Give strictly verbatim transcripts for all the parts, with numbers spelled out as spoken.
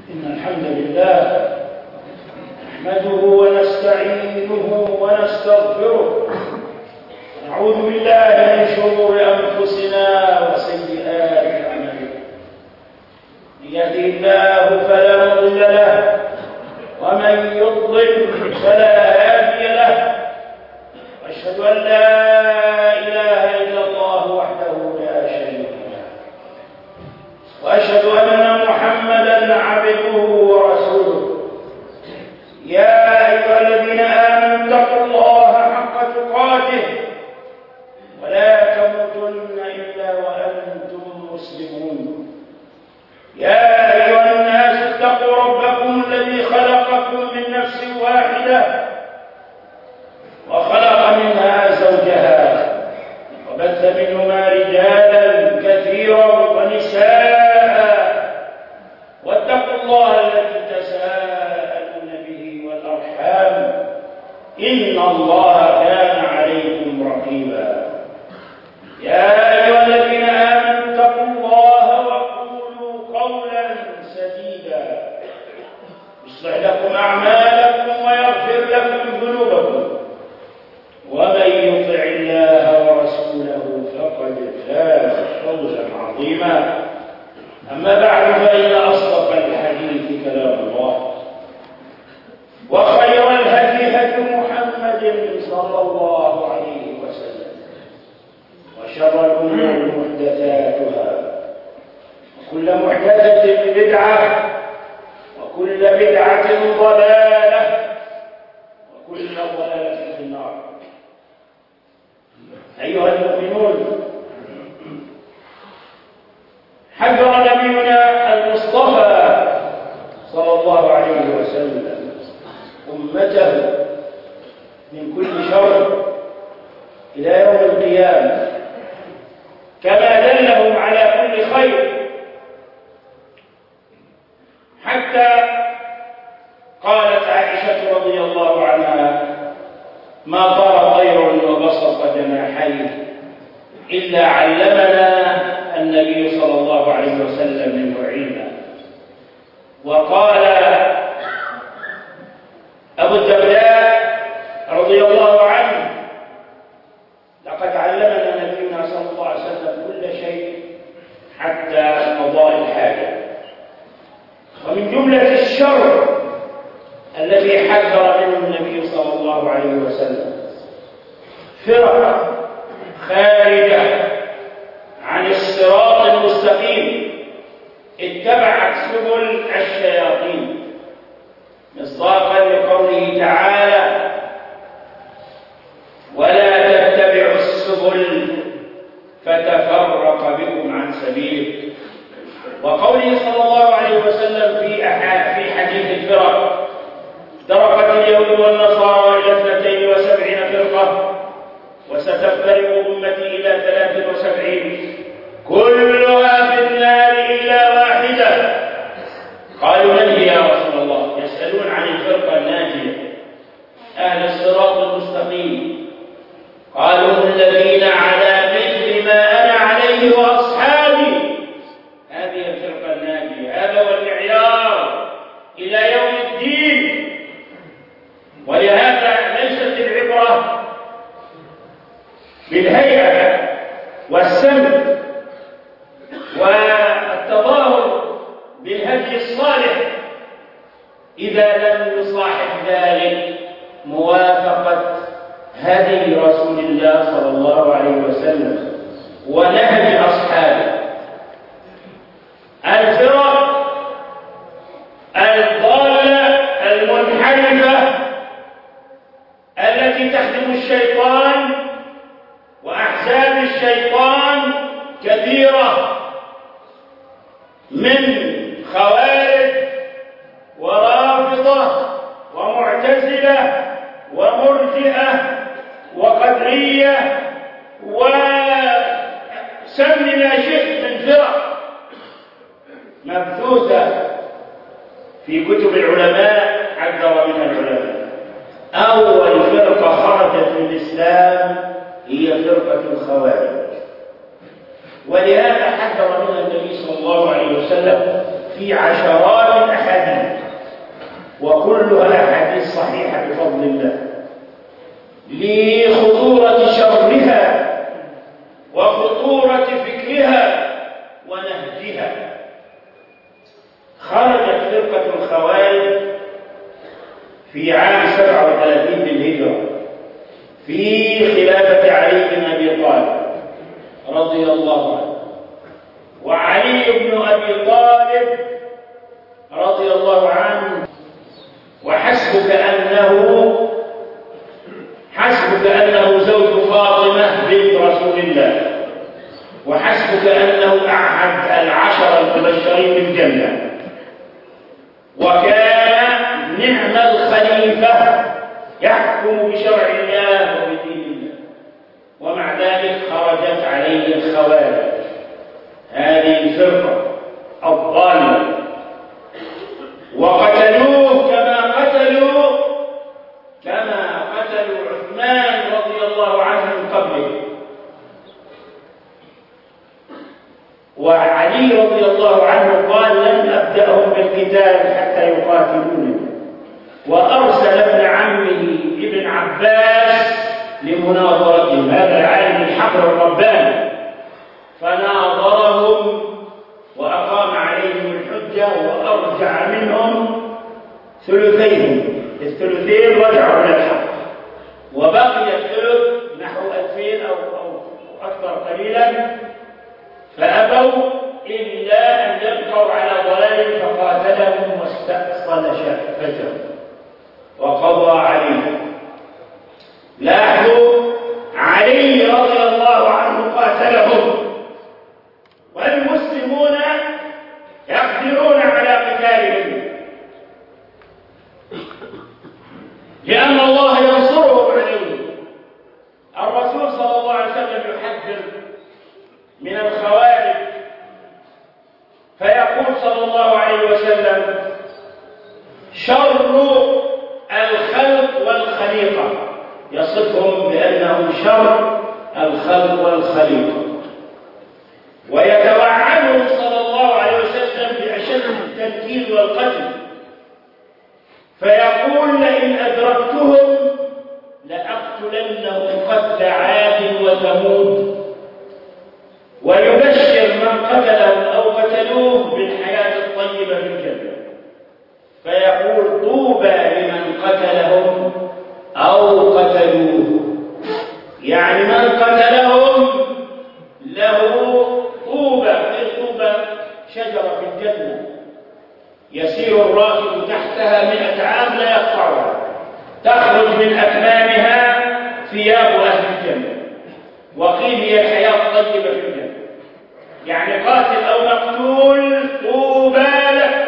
إن الحمد لله نحمده ونستعينه ونستغفره ونعوذ بالله من شرور أنفسنا وسيئات أعمالنا. من يهده الله فلا مضل له ومن يضلل فلا هادي له، وأشهد أن لا إله إلا الله وحده لا شريك له، وأشهد أن محمدًا عبده ورسوله. يا أيها الذين آمنوا اتقوا الله حق تقاته ولا تموتن إلا وأنتم مسلمون. يا أيها الناس اتقوا ربكم الذي خلقكم من نفس واحدة وخلق منها زوجها وبث منهما رجالا كثيرا ونساء، واتقوا الله الذي تساءلون به والأرحام إن الله كان عليكم رقيبا. يا أيها الذين آمنوا اتقوا الله وقولوا قولا سديدا يصلح لكم أعمالكم ويغفر لكم ذنوبكم، ومن يطع الله ورسوله فقد فاز فوزا عظيما. أما بعد، فإن أصدق الحديث كلام الله، وخير الهدي هدي محمد صلى الله عليه وسلم، وشر الأمور محدثاتها، وكل محدثة بدعة، وكل بدعة ضلالة، وكل ضلالة في النار. أيها المؤمنون، حذر نبينا المصطفى صلى الله عليه وسلم أمته من كل شر إلى يوم القيامة، كما دلهم على كل خير، حتى قالت عائشة رضي الله عنها: ما طار طير وبسط جناحيه إلا علمنا النبي صلى الله عليه وسلم منه علما. وقال أبو الدرداء رضي الله عنه: لقد علمنا نبينا صلى الله عليه وسلم كل شيء حتى قضاء الحاجة. ومن جملة الشر الذي حذر منه النبي صلى الله عليه وسلم فرق خارجة عن الصراط المستقيم اتبعت سبل الشياطين، مصداقا لقوله تعالى: ولا تتبعوا السبل فتفرق بكم عن سبيله. وقوله صلى الله عليه وسلم في في حديث الفرق: افترقت اليهود والنصارى إلى اثنتين وسبعين فرقة، وستفترق أمتي إلى ثلاث وسبعين، كلها في النار إلا واحدة. قالوا: من هي يا رسول الله؟ يسألون عن الفرقة الناجية، أهل الصراط المستقيم. قالوا: الذين على مثل ما أنا عليه وأصحابي. هذه الفرقة الناجية، هذا هو المعيار إلى يوم الدين. ولهذا ليست العبرة بالهيئة والسمت والتظاهر بالهدي الصالح إذا لم يصاحب ذلك موافقة هدي رسول الله صلى الله عليه وسلم ونهج أصحابه. الفرق الضالة المنحرفة التي تخدم الشيطان وأحزاب الشيطان كثيرة، من خوارج ورافضة ومعتزلة ومرجئة وقدرية وسم ما شئت من فرق مبثوثة في كتب العلماء حذر منها العلماء. أول فرقة خرجت من الإسلام هي فرقة الخوارج، ولهذا حذر منها النبي صلى الله عليه وسلم في عشرات الأحاديث وكلها أحاديث صحيحة بفضل الله، لخطورة شرها وخطورة فكرها ونهجها. خرجت فرقة الخوارج في عام سبعة وثلاثين للهجرة في خلافة علي بن أبي طالب رضي الله عنه، وعلي بن أبي طالب رضي الله عنه وحسبك أنه حسبك أنه زوج فاطمة بنت رسول الله، وحسبك أنه أحد العشر المبشرين بالجنة، وكان نعم الخليفة يحكم بشرع الله وبدين الله، ومع ذلك خرجت عليه الخوارج، هذه الفرقة الضالة، وقتلوه كما قتلوا كما قتلوا عثمان رضي الله عنه من قبله. وعلي رضي الله عنه قال لن أبدأهم بالقتال حتى يقاتلونني، وأرسل ابن عمه ابن عباس لمناظرتهم، هذا العالم الحبر الرباني، فناظرهم وأقام عليهم الحجة وأرجع منهم ثلثين، الثلثين رجعوا إلى الحق، وبقي الثلث نحو ألفين أو أكثر قليلا، فأبوا إلا أن يبقوا على ضلال، فقاتلهم واستأصل شأفتهم وقضى عليهم. لاحظوا علي رضي الله عنه قاتلهم، والمسلمون يقدرون على قتالهم، لأن الله ينصره بعلمه. الرسول صلى الله عليه وسلم يحذر من الخوارج، فيقول صلى الله عليه وسلم شر الخلق والخليقة، يصفهم بأنهم شر الخلق والخليقة، ويتوعدهم صلى الله عليه وسلم بأشد التنكيل والقتل، فيقول لئن أدركتهم لأقتلنهم قتل عاد وثمود، ويبشر من قتلهم أو قتلوه بالحياة الطيبة في الجنة، فيقول طوبى لمن قتلهم أو قتلوه، يعني من قتلهم له طوبى، طوبى شجرة في الجنة يسير الراكب تحتها مئة عام لا يقطعها، تخرج من أكمامها ثياب أهل الجنة، وقيل هي الحياة الطيبة في الجنة، يعني قاتل أو مقتول طوبى له.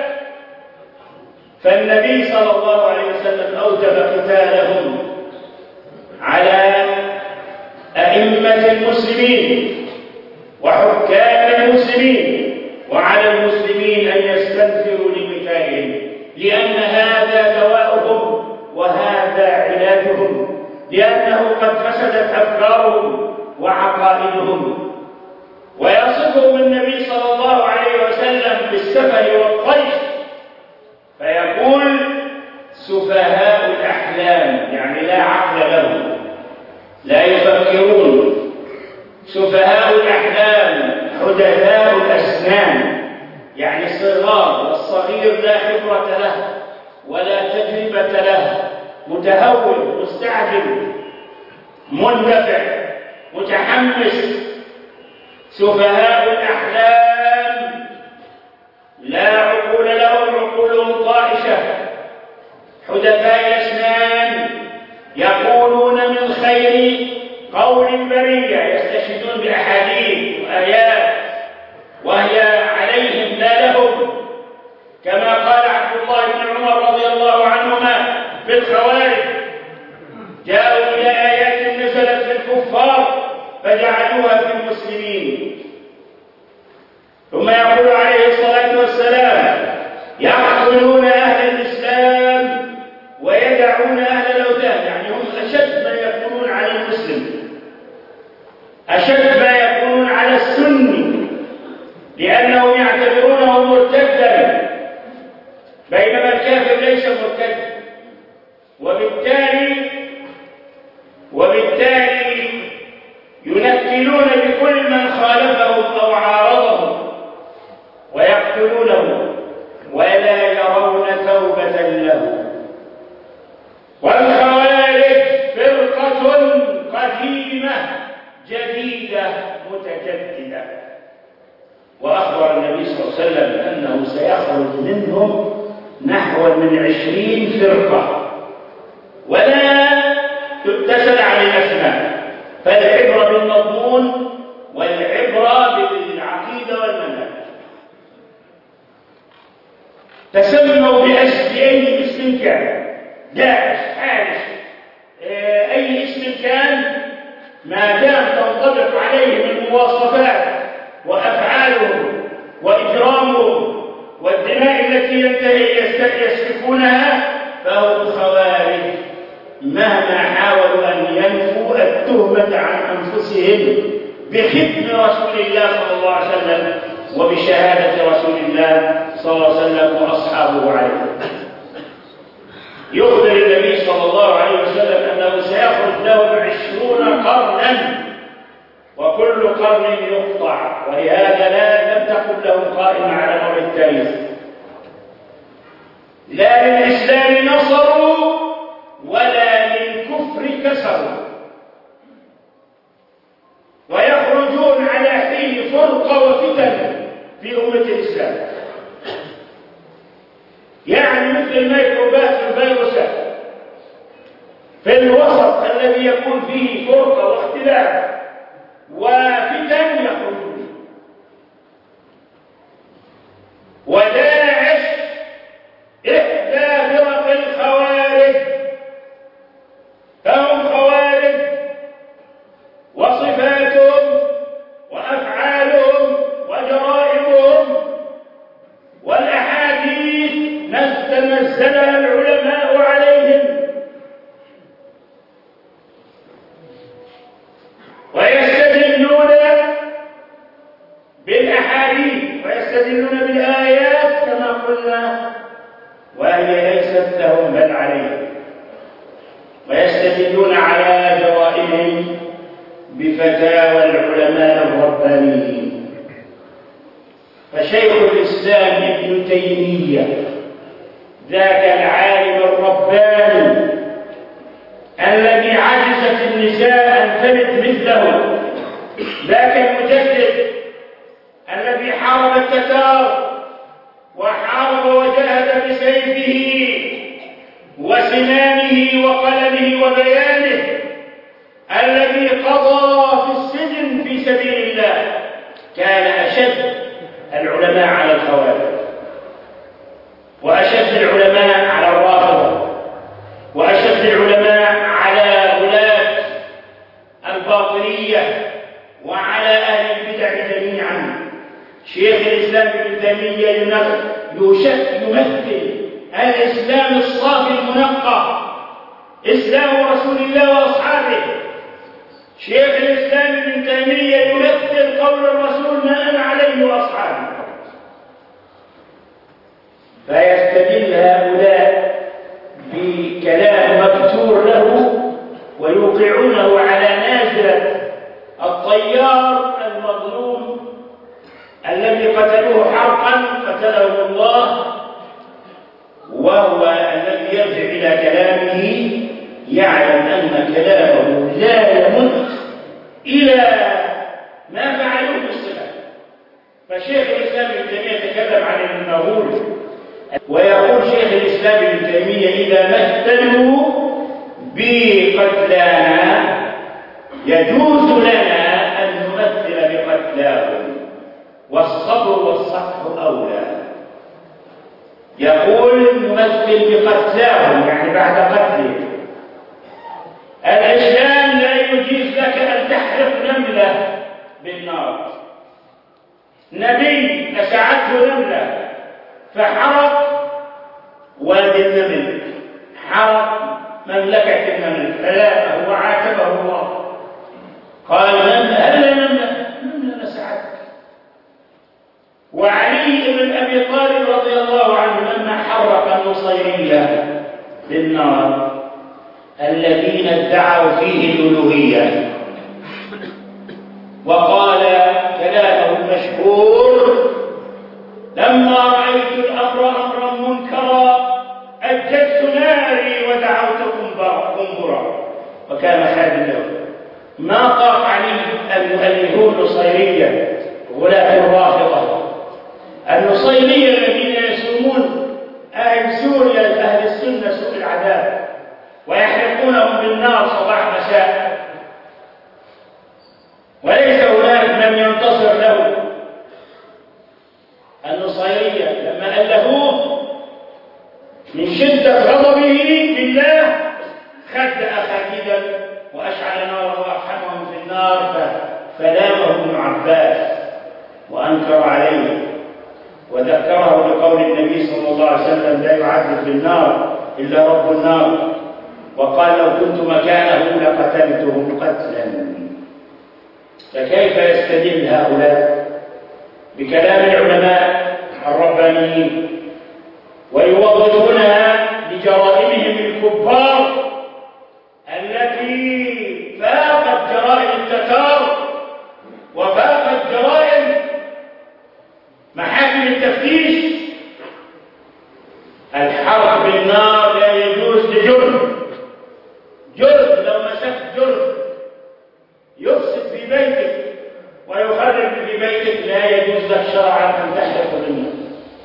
فالنبي صلى الله عليه وسلم أوجب قتالهم على أئمة المسلمين وحكام المسلمين، وعلى المسلمين أن يستنفروا لقتالهم، لأن هذا دواؤهم وهذا علاجهم، لأنه قد فسدت أفكارهم وعقائدهم. ويصفهم النبي صلى الله عليه وسلم بالسفه والطيش، فيقول سفهاء الأحلام، يعني لا عقل لهم، لا يفكرون، سفهاء الأحلام حدثاء الأسنان، يعني الصغار، والصغير لا خبرة له ولا تجربة له، متهور مستعجل مندفع متحمس. سفهاء الأحلام لا عقول لهم، عقولهم طائشة، حدثاء الأسنان يقولون من خير قول البرية، يستشهدون بأحاديث وآيات وهي عليهم لا لهم، كما قال عبد الله بن عمر رضي الله عنهما في الخوارج: جاءوا إلى آيات نزلت في الكفار فجعلوها في المسلمين. ثم يقول عليه الصلاة والسلام: يقتلون أهل الإسلام ويدعون أهل الأوثان، يعني هم أشد ما يكونون على المسلم، أشد ما يكونون على السني، لأنهم يعتبرونه مرتدا ليس مرتد، وبالتالي وبالتالي ينكلون بكل من خالفهم أو عارضهم ويقتلونه ولا يرون توبة له. والخوارج فرقة قديمة جديدة متجددة، وأخبر النبي صلى الله عليه وسلم أنه سيخرج منهم نحو من عشرين فرقة، ولا تتسل عن الأسماء، فالعبرة بالمضمون والعبرة بالعقيدة والمنهج. تسموا باسم أي اسم كان، داعش، حارس، أي اسم كان، ما دام تنطبق عليه من مواصفات وأفعالهم وإجرامهم والدماء التي ينتهي يسفكونها فهم خوارج، مهما حاولوا أن ينفوا التهمة عن أنفسهم بختم رسول الله صلى الله عليه وسلم وبشهادة رسول الله صلى الله عليه وسلم وأصحابه عليه. يخبر النبي صلى الله عليه وسلم أنه سيخرج لهم عشرون قرنا وكل قرن يقطع، ولهذا لا لم تكن لهم قائمة على مر التاريخ. لا للإسلام نصروا ولا للكفر كسروا، ويخرجون على حين فرقة وفتن في أمة الإسلام، يعني مثل الميكروبات والفيروسات في الوسط الذي يكون فيه فرقة واختلاف وفتن يخرجون. وداعش إحدى فرق الخوارج، فهم خوارج وصفاتهم وأفعالهم وجرائمهم والأحاديث نزلها العلماء عليهم، ويستدلون بالأحاديث ويستدلون بالآيات كما قلنا، وهي ليست لهم بل عليهم، ويستدلون على جرائمهم بفتاوى العلماء الربانيين. فشيخ الإسلام ابن تيمية ذاك العالم الرباني الذي عجزت النساء أن تلد مثله، ذاك المجدد الذي حارب التتار وحارب وجاهد بسيفه وسنانه وقلمه وبيانه، الذي قضى في السجن في سبيل الله، كان أشد العلماء على الخوارج وأشد العلماء على الرافضة وأشد العلماء على غلاة الباطنية وعلى أهل البدع جميعا. شيخ الإسلام ابن تيمية يمثل الإسلام الصافي المنقى، إسلام رسول الله وأصحابه. شيخ الإسلام ابن تيمية يمثل قول الرسول ما أنا عليه وأصحابه. فيستدل هؤلاء بكلام مكتور له ويوقعونه على نازلة الطيار المظلوم الذي قتلوه حرقا قتله الله، وهو الذي يرجع إلى كلامه يعلم أن كلامه لا يمت إلى ما فعلوه بالصلاة. فشيخ الإسلام ابن تيمية يتكلم عن المغول، ويقول شيخ الإسلام ابن تيمية إذا مثلوا بقتلانا يجوز لنا أن نمثل بقتلاهم، والصبر والصفح أولى. يقول نمثل بقتلاهم يعني بعد قتلهم. الإسلام لا يجيز لك أن تحرق نملة بالنار. نبي لسعته نملة فحرق وادي النمل، حرق مملكة النمل، فلا هو عاتبه الله قال هل نملة نملة لسعتك. وعلي بن أبي طالب رضي الله عنه لما حرق النصيرية بالنار الذين ادعوا فيه الألوهية، وقال كلامه المشهور: لما رأيت الأمر أمرا منكرا أجدت ناري ودعوتكم قنبرا. وكان خالد له. ما طاق عليه المؤلفون النصيرية غلاة الرافضة النصيرية الذين يسومون أهل سوريا أهل السنة سوء العذاب ويحرقونهم بالنار صباح مساء، وليس هناك من ينتصر له. النصيرية لما ألفوه من شدة غضبه بالله خدأ خالدا وأشعل ناره وأقحمهم في النار، فلامه ابن عباس وأنكر عليه وذكره بقول النبي صلى الله عليه وسلم: لا يعذب بالنار إلا رب النار، وقال: لو كنت مكانه لقتلتهم قتلا. فكيف يستدل هؤلاء بكلام العلماء الربانيين ويوظفونها لجرائمهم الكبار التي فاقت جرائم التتار وفاقت جرائم محاكم التفتيش؟ الحرق بالنار لا يجوز لجرم. جرم لو مسكت جرم يفسد في بيتك ويخرب في بيتك لا يجوز لك شرعا ان تحرق بالنار،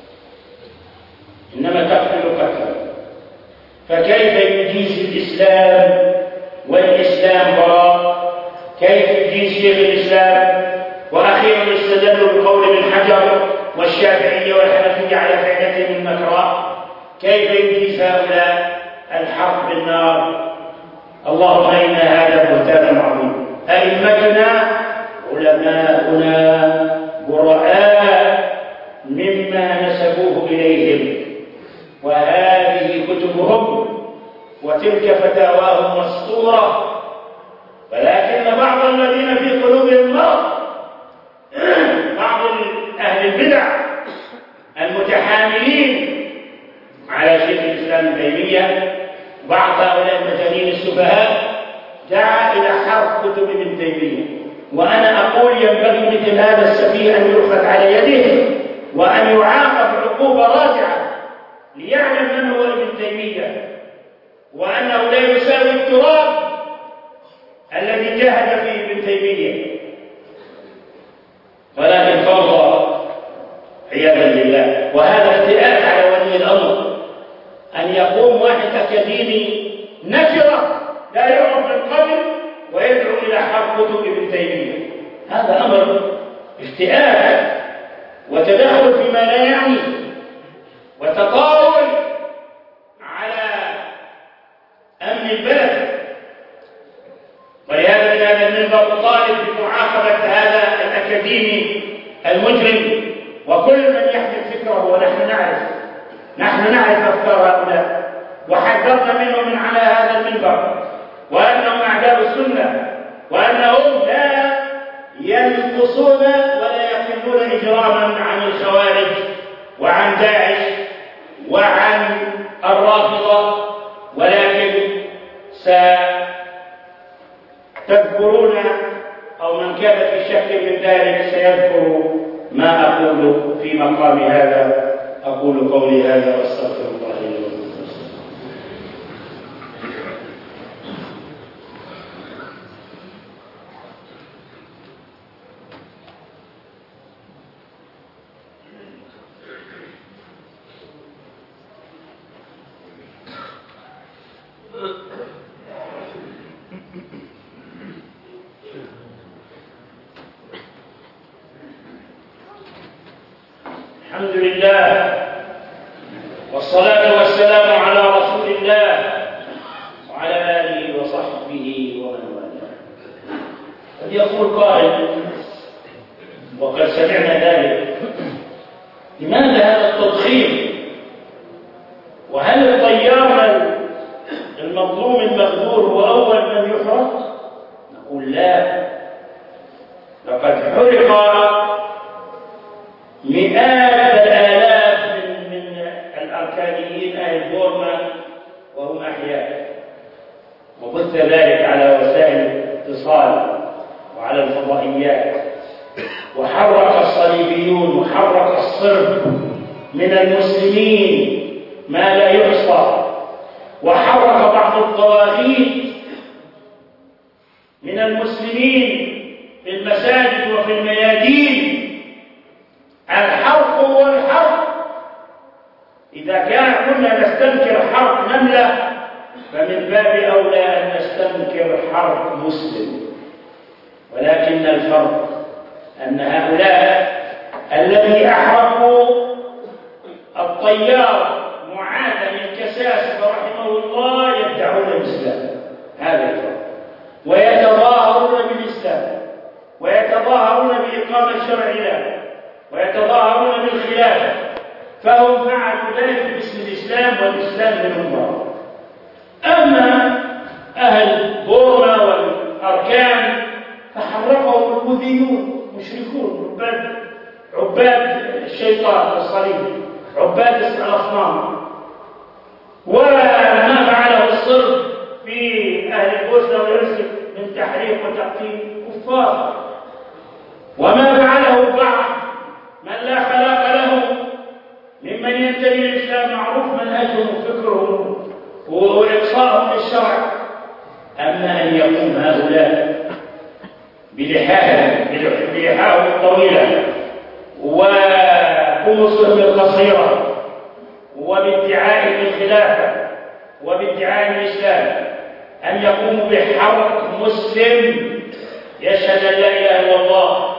انما تقتل قتلا. فكيف يجيز الاسلام والاسلام براء؟ كيف يجيز شيخ الاسلام واخيرا استدلوا بقول ابن حجر والشافعيه والحنفيه على فعلتهم المكراء؟ كيف يجيز هؤلاء الحرق بالنار؟ اللهم إن هذا بهتان عظيم. أئمتنا علماؤنا براء مما نسبوه إليهم، وهذه كتبهم وتلك فتاواهم مسطورة، ولكن بعض الذين في قلوبهم مرض، بعض أهل البدع المتحاملين على شيخ الإسلام ابن تيمية، بعض هؤلاء المجانين السفهاء دعا إلى حرق كتب ابن تيمية. وأنا أقول ينبغي مثل هذا السفيه أن يؤخذ على يده وأن يعاقب عقوبة رادعة ليعلم من هو ابن تيمية، وأنه لا يساوي التراب الذي جاهد فيه ابن تيمية، ولكن فوضى عياذا بالله. وهذا ابتلاء على ولي الأمر أن يقوم واحد أكاديمي نشرة لا يعرف من قبل ويدعو إلى حرق كتب ابن تيمية. هذا أمر افتئات وتدخل فيما لا يعني وتطاول على أمن البلد. ولهذا من هذا المنبر أطالب بمعاقبة هذا الأكاديمي المجرم وكل من يحمل فكره، ونحن نعرف نحن نعرف أفكار هؤلاء وحذرنا منهم من على هذا المنبر، وأنهم أعداء السنة، وأنهم لا ينقصون ولا يقلون إجراما عن الخوارج وعن داعش وعن الرافضة، ولكن ستذكرون أو من كان في شك من ذلك سيذكر ما أقول في مقام هذا. أقول قولي هذا وأستغفر الله لي ولكم. الحمد لله والصلاة والسلام على رسول الله وعلى آله وصحبه ومن والاه. قد يقول قائل وقد سمعنا ذلك: لماذا هذا التضخيم؟ وهل الطيار المظلوم المغدور هو أول من يحرق؟ نقول لا، لقد حرق مئات الآلاف من, من الأركان المدنيين أهل بورما وهم أحياء، وبث ذلك على وسائل الاتصال وعلى الفضائيات، وحرك الصليبيون وحرك الصرب من المسلمين ما لا يحصى، وحرك بعض الطواغيت من المسلمين في المساجد وفي الميادين. الحرق هو الحرق. إذا كان كنا نستنكر حرق نملة فمن باب أولى أن نستنكر حرق مسلم. ولكن الفرق أن هؤلاء الذي أحرقوا الطيار معاذ بن كساس رحمه الله يدعون الإسلام، هذا الفرق، ويتظاهرون بالإسلام ويتظاهرون بإقامة شرع الله ويتظاهرون بالخلافة، فهم فعلوا ذلك باسم الإسلام والإسلام من الله. أما أهل بورما والأركان فحرقهم البوذيون مشركون عباد عباد الشيطان الصليب، عباد الأصنام. وما فعله الصرب في أهل البوسنة والهرسك من تحريق وتقتيل كفار، وما فعله بعض من لا خلاق له ممن ينتمي للإسلام معروف منهجهم وفكرهم وإقصائهم للشرع. أما أن يقوم هؤلاء بلحاهم الطويلة وقمصهم القصيرة وبادعاء الخلافة وبادعاء الإسلام أن يقوموا بحرق مسلم يشهد أن لا إله إلا الله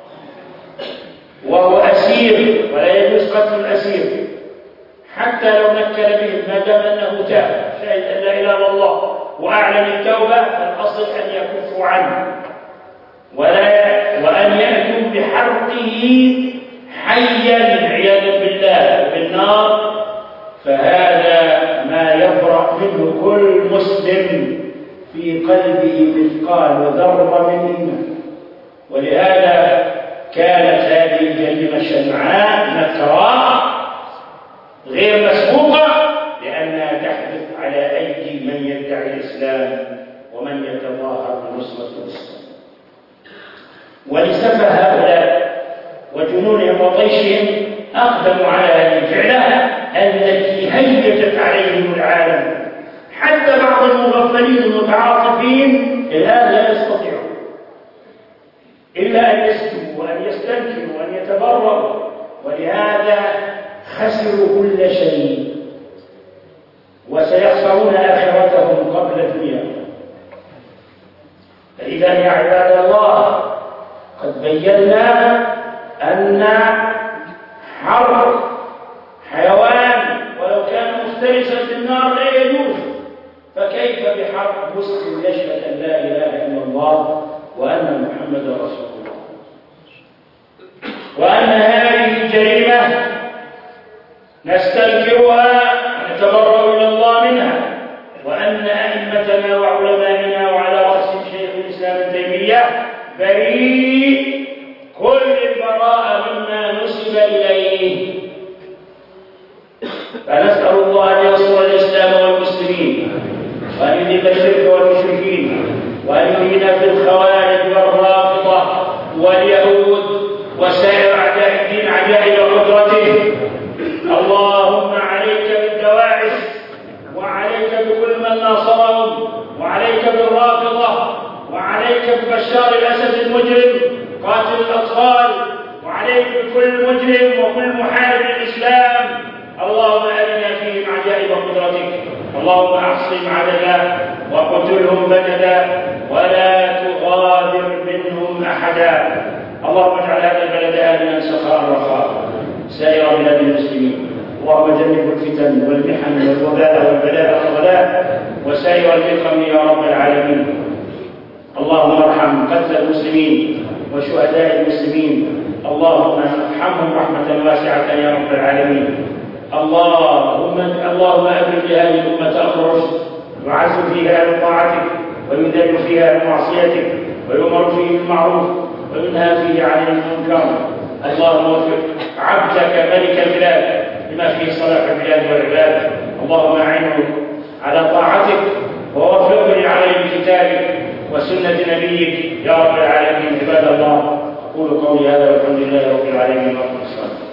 وهو أسير ولا يجوز قتل الأسير حتى لو نكل به ما دام أنه تاب شهد أن لا إله إلا الله وأعلن التوبة، فالأصل أن يكفوا عنه ولا وأن يأتوا بحرقه حيا عياذا بالله بالنار. فهذا ما يفرح منه كل مسلم في قلبه مثقال ذرة من إيمان. ولهذا كانت هذه الجريمة شنعاء نكراء غير مسبوقة، لأنها تحدث على أيدي من يدعي الإسلام ومن يتظاهر بنصرة الإسلام. ولسفه هؤلاء وجنونهم وطيشهم أقدموا على هذه الفعلة التي هيجت عليهم العالم. حتى بعض المغفلين المتعاطفين الآن لا يستطيعون إلا أن يسكتوا وأن يستنكروا وأن يتبرروا، ولهذا خسروا كل شيء وسيخسرون آخرتهم قبل دنياهم. فإذا يا عباد الله قد بينا أن حرق حيوان ولو كان مفترسا في النار لا يجوز، فكيف بحرق مسلم يشهد أن لا إله إلا الله وأن محمدا رسول الله؟ وأن هذه الجريمة نستنكرها ونتبرأ إلى الله منها، وأن أئمتنا وعلمائنا وعلى رأسهم شيخ الإسلام ابن تيمية بريء كل البراءة مما نسب إليه. فنسأل الله أن ينصر الإسلام والمسلمين وأن يذل الشرك والمشركين وأن يهينا في الخوارج والرافضة واليهود وسائر أعداء الدين عجائب قدرته. اللهم عليك بالدواعش وعليك بكل من ناصرهم وعليك بالرافضة وعليك ببشار الأسد المجرم قاتل الأطفال وعليك بكل مجرم وكل محارب للإسلام. اللهم أرنا فيهم عجائب قدرتك. اللهم أحصهم عددا وقتلهم بددا ولا تغادر منهم أحدا. اللهم اجعل هذا البلد آمنا سخاء رخاء سائر بلاد المسلمين. اللهم جنب الفتن والمحن والوباء والبلاء والغلاء وسائر الفتن يا رب العالمين. اللهم ارحم قتلى المسلمين وشهداء المسلمين. اللهم ارحمهم رحمة واسعة يا رب العالمين. اللهم اللهم أبرم لهذه الأمة أمر رشد يعز فيها من طاعتك ويذل فيها من معصيتك ويؤمر فيه بالمعروف وينهى فيه عن المنكر. اللهم وفق عبدك ملك البلاد بما فيه صلاح البلاد والعباد. اللهم أعنه على طاعتك ووفقه لعمل بكتابك وسنة نبيك يا رب العالمين. عباد الله، أقول قولي هذا والحمد لله رب العالمين.